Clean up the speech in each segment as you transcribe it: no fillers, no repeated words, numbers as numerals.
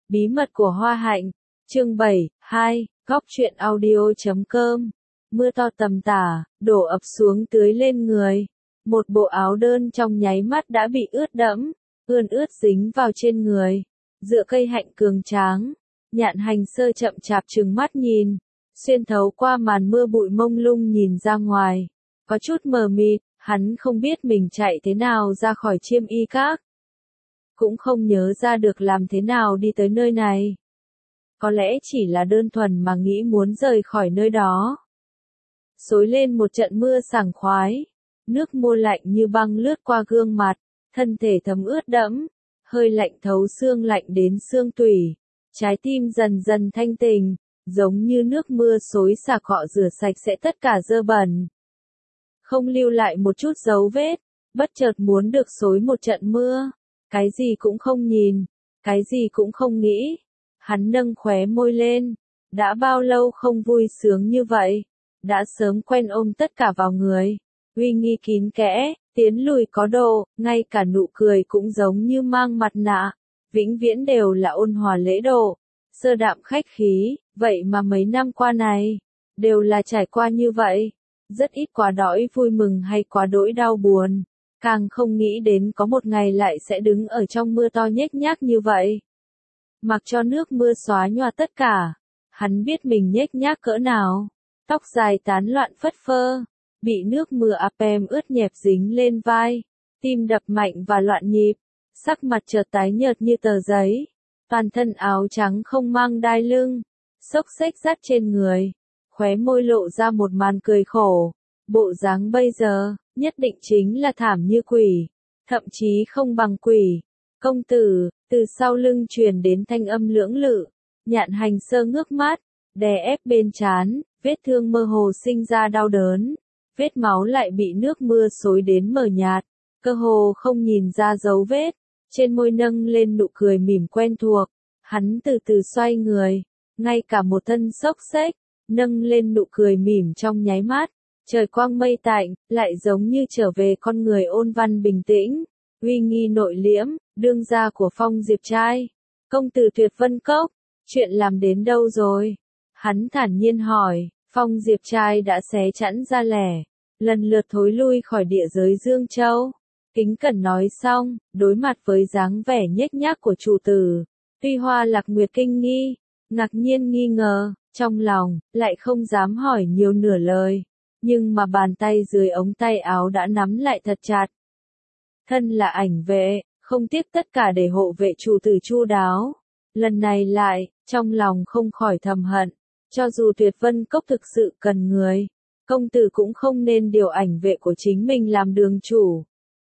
Bí mật của Hoa Hạnh, chương 7, 2, góc truyện audio.com. Mưa to tầm tả, đổ ập xuống tưới lên người. Một bộ áo đơn trong nháy mắt đã bị ướt đẫm, ướt dính vào trên người. Dựa cây hạnh cường tráng, Nhạn Hành Sơ chậm chạp trừng mắt nhìn, xuyên thấu qua màn mưa bụi mông lung nhìn ra ngoài. Có chút mờ mịt, hắn không biết mình chạy thế nào ra khỏi Chiêm Y Các. Cũng không nhớ ra được làm thế nào đi tới nơi này. Có lẽ chỉ là đơn thuần mà nghĩ muốn rời khỏi nơi đó. Xối lên một trận mưa sảng khoái, nước mưa lạnh như băng lướt qua gương mặt, thân thể thấm ướt đẫm, hơi lạnh thấu xương lạnh đến xương tủy, trái tim dần dần thanh tình, giống như nước mưa xối xả cọ rửa sạch sẽ tất cả dơ bẩn. Không lưu lại một chút dấu vết, bất chợt muốn được xối một trận mưa, cái gì cũng không nhìn, cái gì cũng không nghĩ. Hắn nâng khóe môi lên, đã bao lâu không vui sướng như vậy, đã sớm quen ôm tất cả vào người, uy nghi kín kẽ, tiến lùi có độ, ngay cả nụ cười cũng giống như mang mặt nạ, vĩnh viễn đều là ôn hòa lễ độ, sơ đạm khách khí, vậy mà mấy năm qua này, đều là trải qua như vậy, rất ít quá đỗi vui mừng hay quá đỗi đau buồn, càng không nghĩ đến có một ngày lại sẽ đứng ở trong mưa to nhếch nhác như vậy. Mặc cho nước mưa xóa nhòa tất cả, hắn biết mình nhếch nhác cỡ nào, tóc dài tán loạn phất phơ, bị nước mưa áp em ướt nhẹp dính lên vai, tim đập mạnh và loạn nhịp, sắc mặt chợt tái nhợt như tờ giấy, toàn thân áo trắng không mang đai lưng, xốc xếch rách trên người, khóe môi lộ ra một màn cười khổ, bộ dáng bây giờ, nhất định chính là thảm như quỷ, thậm chí không bằng quỷ. Công tử, từ sau lưng truyền đến thanh âm lưỡng lự, Nhạn Hành Sơ ngước mắt, đè ép bên trán, vết thương mơ hồ sinh ra đau đớn, vết máu lại bị nước mưa xối đến mờ nhạt, cơ hồ không nhìn ra dấu vết, trên môi nâng lên nụ cười mỉm quen thuộc, hắn từ từ xoay người, ngay cả một thân xốc xếch, nâng lên nụ cười mỉm trong nháy mắt, trời quang mây tạnh, lại giống như trở về con người ôn văn bình tĩnh, uy nghi nội liễm, đương gia của Phong Diệp trai. Công tử Tuyệt Vân Cốc, chuyện làm đến đâu rồi? Hắn thản nhiên hỏi, Phong Diệp trai đã xé chẵn ra lẻ, lần lượt thối lui khỏi địa giới Dương Châu. Kính cẩn nói xong, đối mặt với dáng vẻ nhếch nhác của chủ tử, Tuy Hoa Lạc Nguyệt kinh nghi, ngạc nhiên nghi ngờ, trong lòng, lại không dám hỏi nhiều nửa lời, nhưng mà bàn tay dưới ống tay áo đã nắm lại thật chặt. Thân là ảnh vệ, không tiếc tất cả để hộ vệ chủ tử chu đáo. Lần này lại, trong lòng không khỏi thầm hận, cho dù Tuyệt Vân Cốc thực sự cần người, công tử cũng không nên điều ảnh vệ của chính mình làm đường chủ.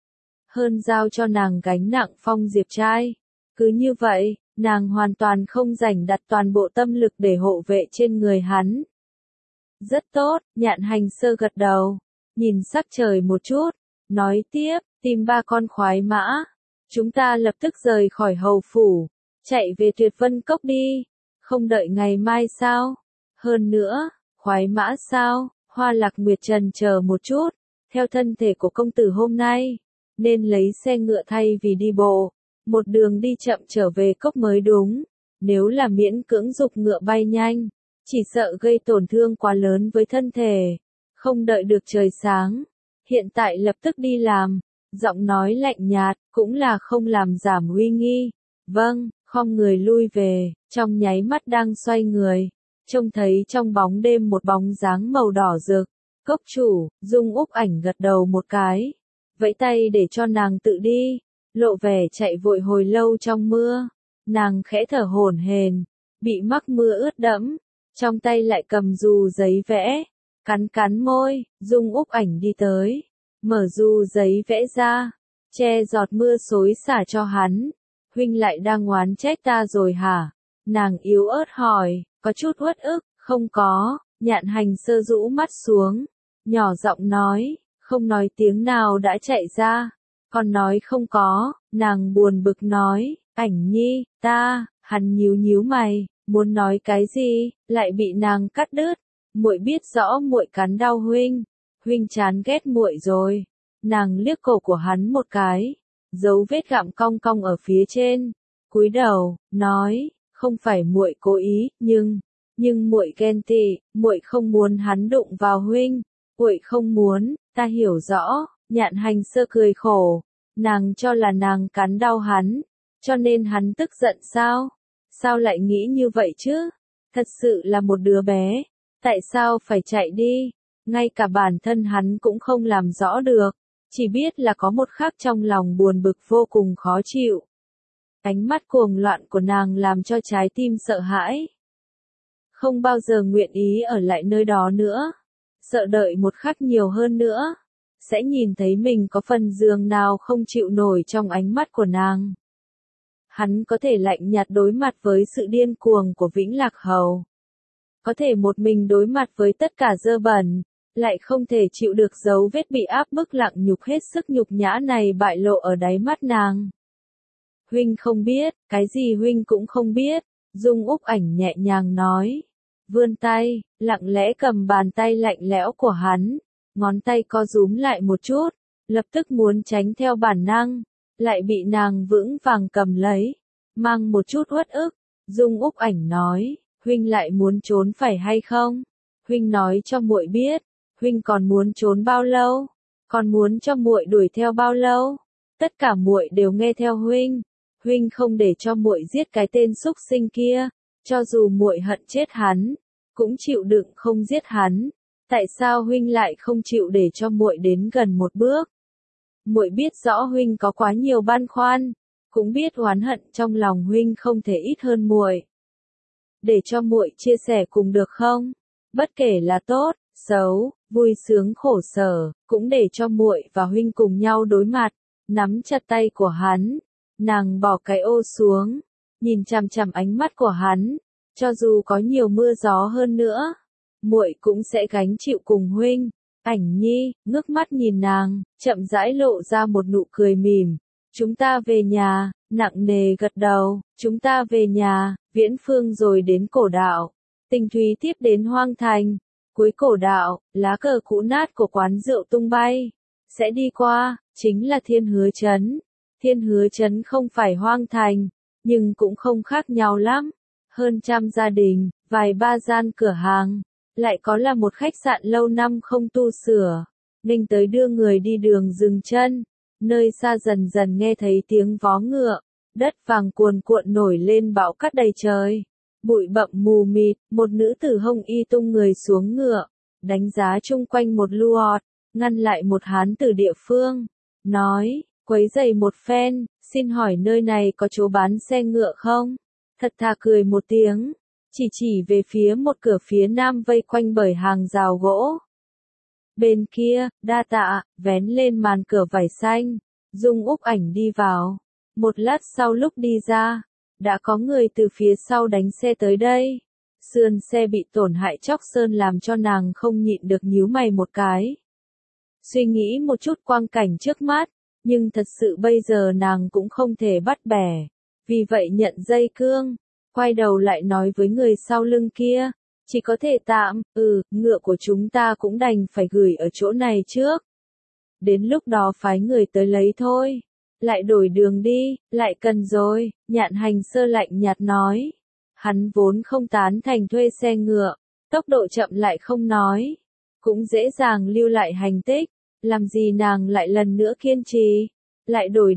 Hơn giao cho nàng gánh nặng Phong Diệp trai. Cứ như vậy, nàng hoàn toàn không rảnh đặt toàn bộ tâm lực để hộ vệ trên người hắn. Rất tốt, Nhạn Hành Sơ gật đầu, nhìn sắc trời một chút, nói tiếp, tìm 3 con khoái mã. Chúng ta lập tức rời khỏi hầu phủ, chạy về Tuyệt Vân Cốc đi, không đợi ngày mai sao? Hơn nữa, khoái mã sao? Hoa Lạc Nguyệt trần chờ một chút, theo thân thể của công tử hôm nay, nên lấy xe ngựa thay vì đi bộ, một đường đi chậm trở về cốc mới đúng, nếu là miễn cưỡng giục ngựa bay nhanh, chỉ sợ gây tổn thương quá lớn với thân thể, không đợi được trời sáng, hiện tại lập tức đi làm. Giọng nói lạnh nhạt, cũng là không làm giảm uy nghi. Vâng, khom người lui về, trong nháy mắt đang xoay người, trông thấy trong bóng đêm một bóng dáng màu đỏ rực. Cốc chủ, Dung Úc Ảnh gật đầu một cái, vẫy tay để cho nàng tự đi, lộ vẻ chạy vội hồi lâu trong mưa. Nàng khẽ thở hổn hển, bị mắc mưa ướt đẫm, trong tay lại cầm dù giấy vẽ, cắn môi, Dung Úc Ảnh đi tới. Mở dù giấy vẽ ra, che giọt mưa xối xả cho hắn. Huynh lại đang oán trách ta rồi hả? Nàng yếu ớt hỏi, có chút uất ức, không có. Nhạn Hành Sơ rũ mắt xuống, nhỏ giọng nói, không nói tiếng nào đã chạy ra. Còn nói không có, nàng buồn bực nói, Ảnh nhi, hắn nhíu mày, muốn nói cái gì, lại bị nàng cắt đứt. Muội biết rõ muội cắn đau huynh. Huynh chán ghét muội rồi. Nàng liếc cổ của hắn một cái, dấu vết gặm cong cong ở phía trên, cúi đầu, nói, không phải muội cố ý, nhưng muội ghen tị, muội không muốn hắn đụng vào huynh, muội không muốn, ta hiểu rõ, Nhạn Hành Sơ cười khổ, nàng cho là nàng cắn đau hắn, cho nên hắn tức giận sao? Sao lại nghĩ như vậy chứ? Thật sự là một đứa bé, tại sao phải chạy đi? Ngay cả bản thân hắn cũng không làm rõ được, chỉ biết là có một khắc trong lòng buồn bực vô cùng khó chịu. Ánh mắt cuồng loạn của nàng làm cho trái tim sợ hãi. Không bao giờ nguyện ý ở lại nơi đó nữa. Sợ đợi một khắc nhiều hơn nữa. Sẽ nhìn thấy mình có phần giường nào không chịu nổi trong ánh mắt của nàng. Hắn có thể lạnh nhạt đối mặt với sự điên cuồng của Vĩnh Lạc Hầu. Có thể một mình đối mặt với tất cả dơ bẩn. Lại không thể chịu được dấu vết bị áp bức lặng nhục hết sức nhục nhã này bại lộ ở đáy mắt nàng. Huynh không biết, cái gì huynh cũng không biết, Dung Úc Ảnh nhẹ nhàng nói. Vươn tay, lặng lẽ cầm bàn tay lạnh lẽo của hắn, ngón tay co rúm lại một chút, lập tức muốn tránh theo bản năng, lại bị nàng vững vàng cầm lấy, mang một chút uất ức. Dung Úc Ảnh nói, huynh lại muốn trốn phải hay không? Huynh nói cho muội biết, huynh còn muốn trốn bao lâu? Còn muốn cho muội đuổi theo bao lâu? Tất cả muội đều nghe theo huynh. Huynh không để cho muội giết cái tên xúc sinh kia, cho dù muội hận chết hắn, cũng chịu đựng không giết hắn. Tại sao huynh lại không chịu để cho muội đến gần một bước? Muội biết rõ huynh có quá nhiều băn khoăn, cũng biết oán hận trong lòng huynh không thể ít hơn muội. Để cho muội chia sẻ cùng được không? Bất kể là tốt, xấu, vui sướng khổ sở, cũng để cho muội và huynh cùng nhau đối mặt. Nắm chặt tay của hắn, nàng bỏ cái ô xuống, nhìn chằm chằm ánh mắt của hắn, cho dù có nhiều mưa gió hơn nữa, muội cũng sẽ gánh chịu cùng huynh. Ảnh Nhi ngước mắt nhìn nàng, chậm rãi lộ ra một nụ cười mỉm. Chúng ta về nhà, nặng nề gật đầu, chúng ta về nhà, Viễn Phương rồi đến Cổ Đạo. Tình Thúy tiếp đến Hoang Thành. Cuối Cổ Đạo, lá cờ cũ nát của quán rượu tung bay. Sẽ đi qua, chính là Thiên Hứa Trấn. Thiên Hứa Trấn không phải Hoang Thành, nhưng cũng không khác nhau lắm. Hơn 100 gia đình, vài ba gian cửa hàng, lại có là một khách sạn lâu năm không tu sửa. Ninh tới đưa người đi đường dừng chân, nơi xa dần dần nghe thấy tiếng vó ngựa, đất vàng cuồn cuộn nổi lên bão cát đầy trời. Bụi bặm mù mịt, một nữ tử hồng y tung người xuống ngựa, đánh giá chung quanh một luọt, ngăn lại một hán tử địa phương, nói, quấy rầy một phen, xin hỏi nơi này có chỗ bán xe ngựa không? Thật thà cười một tiếng, chỉ về phía một cửa phía nam vây quanh bởi hàng rào gỗ. Bên kia, đa tạ, vén lên màn cửa vải xanh, Dung Úc Ảnh đi vào. Một lát sau lúc đi ra, đã có người từ phía sau đánh xe tới đây. Sườn xe bị tổn hại chóc sơn làm cho nàng không nhịn được nhíu mày một cái. Suy nghĩ một chút quang cảnh trước mắt, nhưng thật sự bây giờ nàng cũng không thể bắt bẻ. Vì vậy nhận dây cương, quay đầu lại nói với người sau lưng kia, chỉ có thể tạm, ngựa của chúng ta cũng đành phải gửi ở chỗ này trước. Đến lúc đó phái người tới lấy thôi. Lại đổi đường đi, lại cần rồi, Nhạn Hành Sơ lạnh nhạt nói. Hắn vốn không tán thành thuê xe ngựa, tốc độ chậm lại không nói, cũng dễ dàng lưu lại hành tích, làm gì nàng lại lần nữa kiên trì. Lại đổi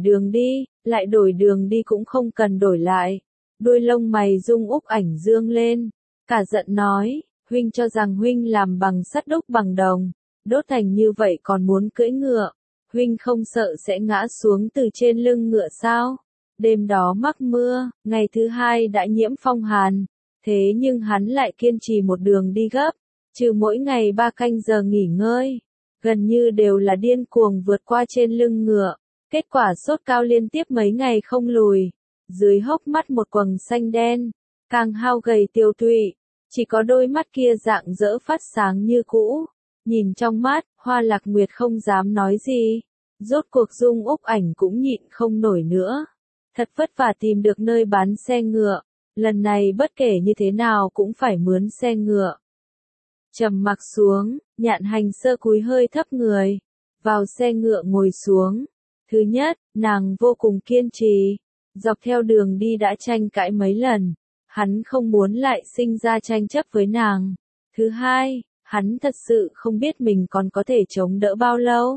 đường đi cũng không cần đổi lại. Đuôi lông mày Dung Úc Ảnh dương lên, cả giận nói, huynh cho rằng huynh làm bằng sắt đúc bằng đồng, đốt thành như vậy còn muốn cưỡi ngựa. Huynh không sợ sẽ ngã xuống từ trên lưng ngựa sao? Đêm đó mắc mưa, ngày thứ hai đã nhiễm phong hàn. Thế nhưng hắn lại kiên trì một đường đi gấp, trừ mỗi ngày 3 canh giờ nghỉ ngơi. Gần như đều là điên cuồng vượt qua trên lưng ngựa. Kết quả sốt cao liên tiếp mấy ngày không lùi. Dưới hốc mắt một quầng xanh đen, càng hao gầy tiêu tụy. Chỉ có đôi mắt kia rạng rỡ phát sáng như cũ. Nhìn trong mắt, Hoa Lạc Nguyệt không dám nói gì. Rốt cuộc Dung Úc Ảnh cũng nhịn không nổi nữa. Thật vất vả tìm được nơi bán xe ngựa. Lần này bất kể như thế nào cũng phải mướn xe ngựa. Trầm mặc xuống, Nhạn Hành Sơ cúi hơi thấp người. Vào xe ngựa ngồi xuống. Thứ nhất, nàng vô cùng kiên trì. Dọc theo đường đi đã tranh cãi mấy lần. Hắn không muốn lại sinh ra tranh chấp với nàng. Thứ hai, hắn thật sự không biết mình còn có thể chống đỡ bao lâu.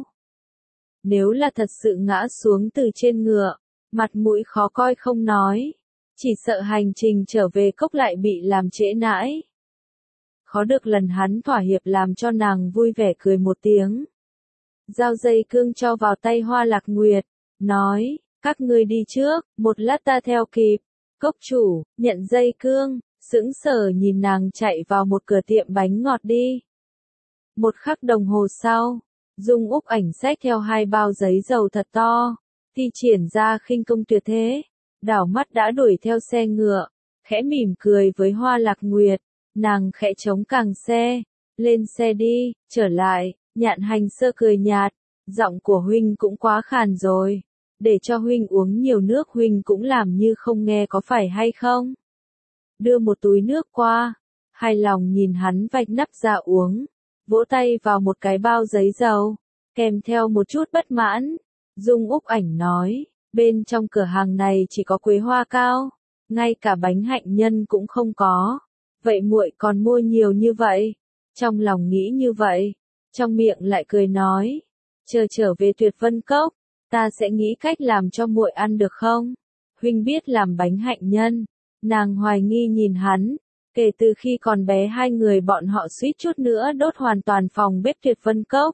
Nếu là thật sự ngã xuống từ trên ngựa, mặt mũi khó coi không nói. Chỉ sợ hành trình trở về cốc lại bị làm trễ nãi. Khó được lần hắn thỏa hiệp làm cho nàng vui vẻ cười một tiếng. Giao dây cương cho vào tay Hoa Lạc Nguyệt, nói, các ngươi đi trước, một lát ta theo kịp. Cốc chủ, nhận dây cương, sững sờ nhìn nàng chạy vào một cửa tiệm bánh ngọt đi. Một khắc đồng hồ sau, Dung Úc Ảnh xách theo 2 bao giấy dầu thật to, thi triển ra khinh công tuyệt thế, đảo mắt đã đuổi theo xe ngựa, khẽ mỉm cười với Hoa Lạc Nguyệt, nàng khẽ chống càng xe, lên xe đi, trở lại, Nhạn Hành Sơ cười nhạt, giọng của huynh cũng quá khàn rồi, để cho huynh uống nhiều nước huynh cũng làm như không nghe có phải hay không? Đưa một túi nước qua, hài lòng nhìn hắn vạch nắp ra uống, vỗ tay vào một cái bao giấy dầu, kèm theo một chút bất mãn. Dung Úc Ảnh nói, bên trong cửa hàng này chỉ có quế hoa cao, ngay cả bánh hạnh nhân cũng không có. Vậy muội còn mua nhiều như vậy? Trong lòng nghĩ như vậy, trong miệng lại cười nói, chờ trở về Tuyệt Vân Cốc, ta sẽ nghĩ cách làm cho muội ăn được không? Huynh biết làm bánh hạnh nhân. Nàng hoài nghi nhìn hắn, kể từ khi còn bé hai người bọn họ suýt chút nữa đốt hoàn toàn phòng bếp Tuyệt Vân Cốc.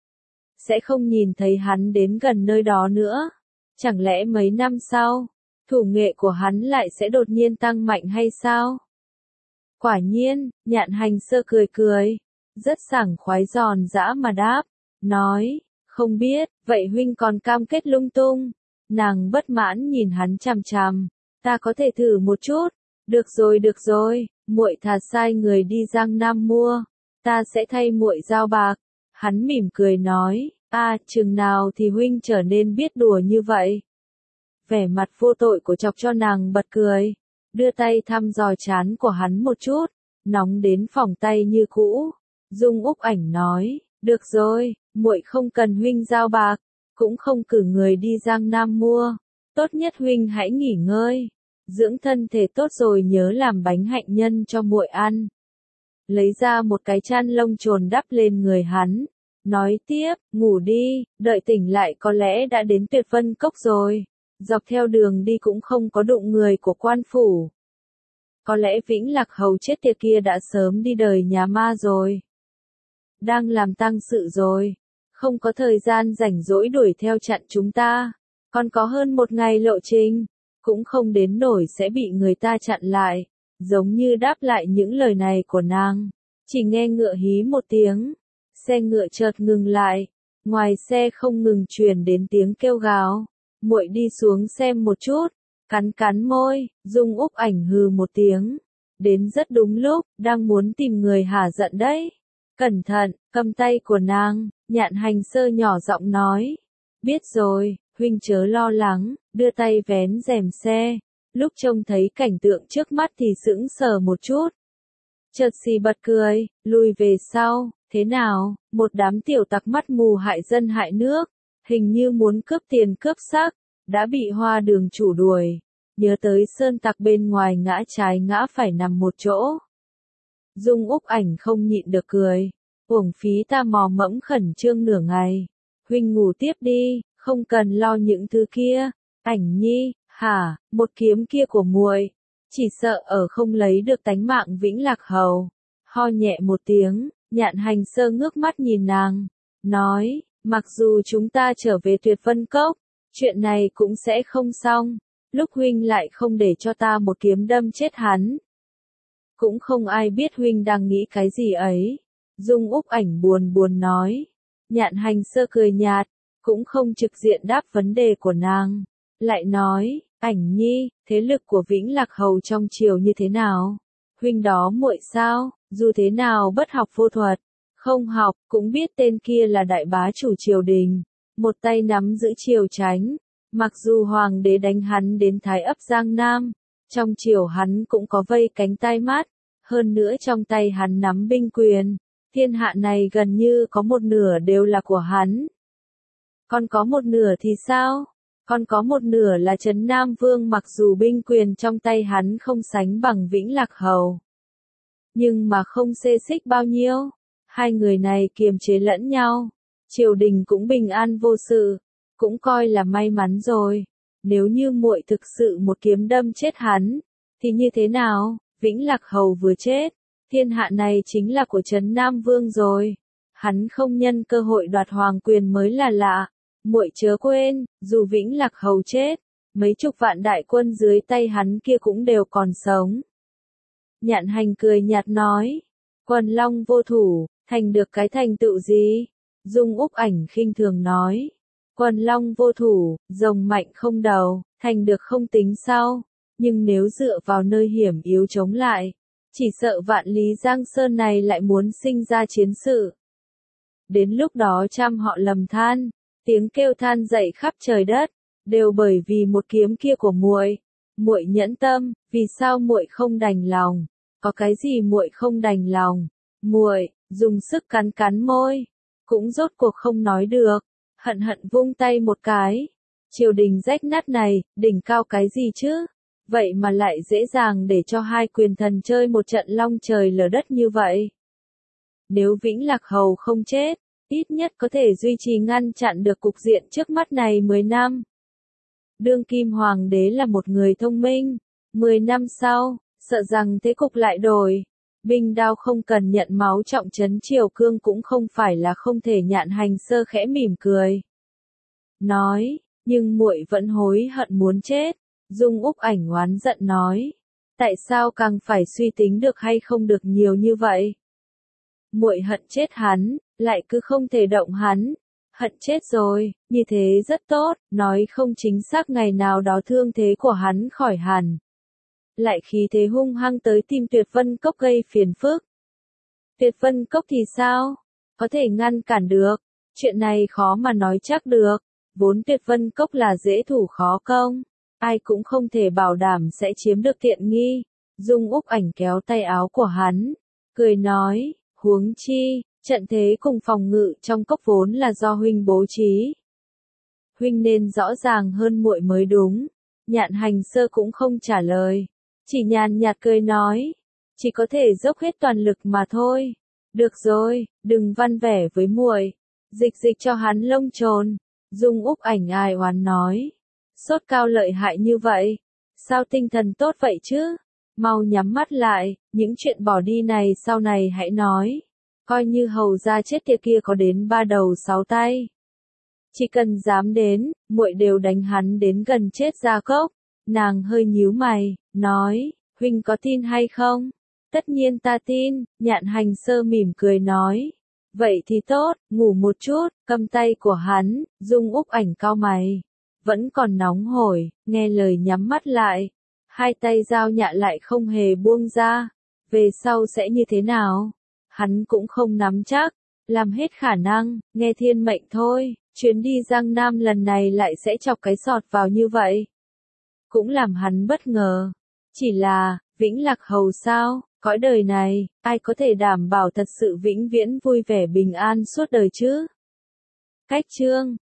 Sẽ không nhìn thấy hắn đến gần nơi đó nữa. Chẳng lẽ mấy năm sau, thủ nghệ của hắn lại sẽ đột nhiên tăng mạnh hay sao? Quả nhiên, Nhạn Hành Sơ cười cười, rất sảng khoái giòn giã mà đáp, nói, không biết, vậy huynh còn cam kết lung tung. Nàng bất mãn nhìn hắn chằm chằm, ta có thể thử một chút. Được rồi, muội thà sai người đi Giang Nam mua, ta sẽ thay muội giao bạc. Hắn mỉm cười nói, chừng nào thì huynh trở nên biết đùa như vậy. Vẻ mặt vô tội của chọc cho nàng bật cười, đưa tay thăm dò trán của hắn một chút, nóng đến phỏng tay như cũ. Dung Úc Ảnh nói, được rồi, muội không cần huynh giao bạc, cũng không cử người đi Giang Nam mua, tốt nhất huynh hãy nghỉ ngơi, dưỡng thân thể tốt rồi nhớ làm bánh hạnh nhân cho muội ăn. Lấy ra một cái chăn lông trồn đắp lên người hắn, nói tiếp, ngủ đi, đợi tỉnh lại có lẽ đã đến Tuyệt Vân Cốc rồi. Dọc theo đường đi cũng không có đụng người của quan phủ. Có lẽ Vĩnh Lạc Hầu chết tiệt kia đã sớm đi đời nhà ma rồi. Đang làm tang sự rồi. Không có thời gian rảnh rỗi đuổi theo chặn chúng ta. Còn có hơn 1 ngày lộ trình. Cũng không đến nổi sẽ bị người ta chặn lại. Giống như đáp lại những lời này của nàng. Chỉ nghe ngựa hí một tiếng. Xe ngựa chợt ngừng lại. Ngoài xe không ngừng truyền đến tiếng kêu gào. Muội đi xuống xem một chút, cắn môi, Dung Úc Ảnh hừ một tiếng. Đến rất đúng lúc, đang muốn tìm người hả giận đấy. Cẩn thận, cầm tay của nàng, Nhạn Hành Sơ nhỏ giọng nói. Biết rồi, huynh chớ lo lắng, đưa tay vén rèm xe. Lúc trông thấy cảnh tượng trước mắt thì sững sờ một chút. Chợt xì bật cười, lùi về sau, thế nào, một đám tiểu tặc mắt mù hại dân hại nước. Hình như muốn cướp tiền cướp xác, đã bị Hoa Đường chủ đuổi, nhớ tới sơn tặc bên ngoài ngã trái ngã phải nằm một chỗ. Dung Úc Ảnh không nhịn được cười, uổng phí ta mò mẫm khẩn trương nửa ngày, huynh ngủ tiếp đi, không cần lo những thứ kia. Ảnh nhi, hả, một kiếm kia của muội, chỉ sợ ở không lấy được tánh mạng Vĩnh Lạc Hầu. Ho nhẹ một tiếng, Nhạn Hành Sơ ngước mắt nhìn nàng, nói, mặc dù chúng ta trở về Tuyệt Vân Cốc, chuyện này cũng sẽ không xong, lúc huynh lại không để cho ta một kiếm đâm chết hắn. Cũng không ai biết huynh đang nghĩ cái gì ấy. Dung Úc Ảnh buồn buồn nói. Nhạn Hành Sơ cười nhạt, cũng không trực diện đáp vấn đề của nàng. Lại nói, Ảnh nhi, thế lực của Vĩnh Lạc Hầu trong triều như thế nào? Huynh đó muội sao, dù thế nào bất học vô thuật, không học, cũng biết tên kia là đại bá chủ triều đình, một tay nắm giữ triều chánh. Mặc dù hoàng đế đánh hắn đến Thái ấp Giang Nam, trong triều hắn cũng có vây cánh tai mắt, hơn nữa trong tay hắn nắm binh quyền, thiên hạ này gần như có 1/2 đều là của hắn. Còn có 1/2 thì sao? Còn có một nửa là Trấn Nam Vương, mặc dù binh quyền trong tay hắn không sánh bằng Vĩnh Lạc Hầu, nhưng mà không xê xích bao nhiêu. Hai người này kiềm chế lẫn nhau, triều đình cũng bình an vô sự, cũng coi là may mắn rồi. Nếu như muội thực sự một kiếm đâm chết hắn, thì như thế nào? Vĩnh Lạc Hầu vừa chết, thiên hạ này chính là của Trấn Nam Vương rồi. Hắn không nhân cơ hội đoạt hoàng quyền mới là lạ. Muội chớ quên, dù Vĩnh Lạc Hầu chết, mấy chục vạn đại quân dưới tay hắn kia cũng đều còn sống. Nhạn Hành cười nhạt nói, quần long vô thủ, thành được cái thành tựu gì? Dung Úc Ảnh khinh thường nói, quần long vô thủ, rồng mạnh không đầu, thành được không tính sao, nhưng nếu dựa vào nơi hiểm yếu chống lại, chỉ sợ Vạn Lý Giang Sơn này lại muốn sinh ra chiến sự. Đến lúc đó trăm họ lầm than, tiếng kêu than dậy khắp trời đất, đều bởi vì một kiếm kia của muội. Muội nhẫn tâm, vì sao muội không đành lòng? Có cái gì muội không đành lòng? Muội dùng sức cắn cắn môi, cũng rốt cuộc không nói được, hận hận vung tay một cái. Triều đình rách nát này, đỉnh cao cái gì chứ? Vậy mà lại dễ dàng để cho hai quyền thần chơi một trận long trời lở đất như vậy. Nếu Vĩnh Lạc Hầu không chết, ít nhất có thể duy trì ngăn chặn được cục diện trước mắt này 10 năm. Đương kim hoàng đế là một người thông minh, 10 năm sau, sợ rằng thế cục lại đổi. Binh đao không cần nhận máu trọng trấn triều cương cũng không phải là không thể. Nhạn Hành sơ khẽ mỉm cười, nói, nhưng muội vẫn hối hận muốn chết. Dung Úc Ảnh oán giận nói, tại sao càng phải suy tính được hay không được nhiều như vậy? Muội hận chết hắn, lại cứ không thể động hắn. Hận chết rồi, như thế rất tốt, nói không chính xác ngày nào đó thương thế của hắn khỏi hẳn, lại khí thế hung hăng tới tìm Tuyệt Vân Cốc gây phiền phức. Tuyệt Vân Cốc thì sao? Có thể ngăn cản được? Chuyện này khó mà nói chắc được. Vốn Tuyệt Vân Cốc là dễ thủ khó công, ai cũng không thể bảo đảm sẽ chiếm được tiện nghi. Dung Úc Ảnh kéo tay áo của hắn, cười nói, huống chi, trận thế cùng phòng ngự trong cốc vốn là do huynh bố trí. Huynh nên rõ ràng hơn muội mới đúng. Nhạn Hành sơ cũng không trả lời, chỉ nhàn nhạt cười nói, chỉ có thể dốc hết toàn lực mà thôi. Được rồi, đừng văn vẻ với muội, dịch dịch cho hắn lông chồn. Dung Úc Ảnh ai oán nói, sốt cao lợi hại như vậy, sao tinh thần tốt vậy chứ? Mau nhắm mắt lại, những chuyện bỏ đi này sau này hãy nói. Coi như hầu gia chết tiệt kia có đến 3 đầu 6 tay, chỉ cần dám đến, muội đều đánh hắn đến gần chết ra cốc. Nàng hơi nhíu mày, nói, huynh có tin hay không? Tất nhiên ta tin. Nhạn Hành sơ mỉm cười nói, vậy thì tốt, ngủ một chút. Cầm tay của hắn, Dung Úc Ảnh cau mày, vẫn còn nóng hổi, nghe lời nhắm mắt lại, hai tay giao nhạ lại không hề buông ra. Về sau sẽ như thế nào? Hắn cũng không nắm chắc, làm hết khả năng, nghe thiên mệnh thôi. Chuyến đi Giang Nam lần này lại sẽ chọc cái sọt vào như vậy, cũng làm hắn bất ngờ. Chỉ là, Vĩnh Lạc Hầu sao? Cõi đời này, ai có thể đảm bảo thật sự vĩnh viễn vui vẻ bình an suốt đời chứ? Cách chương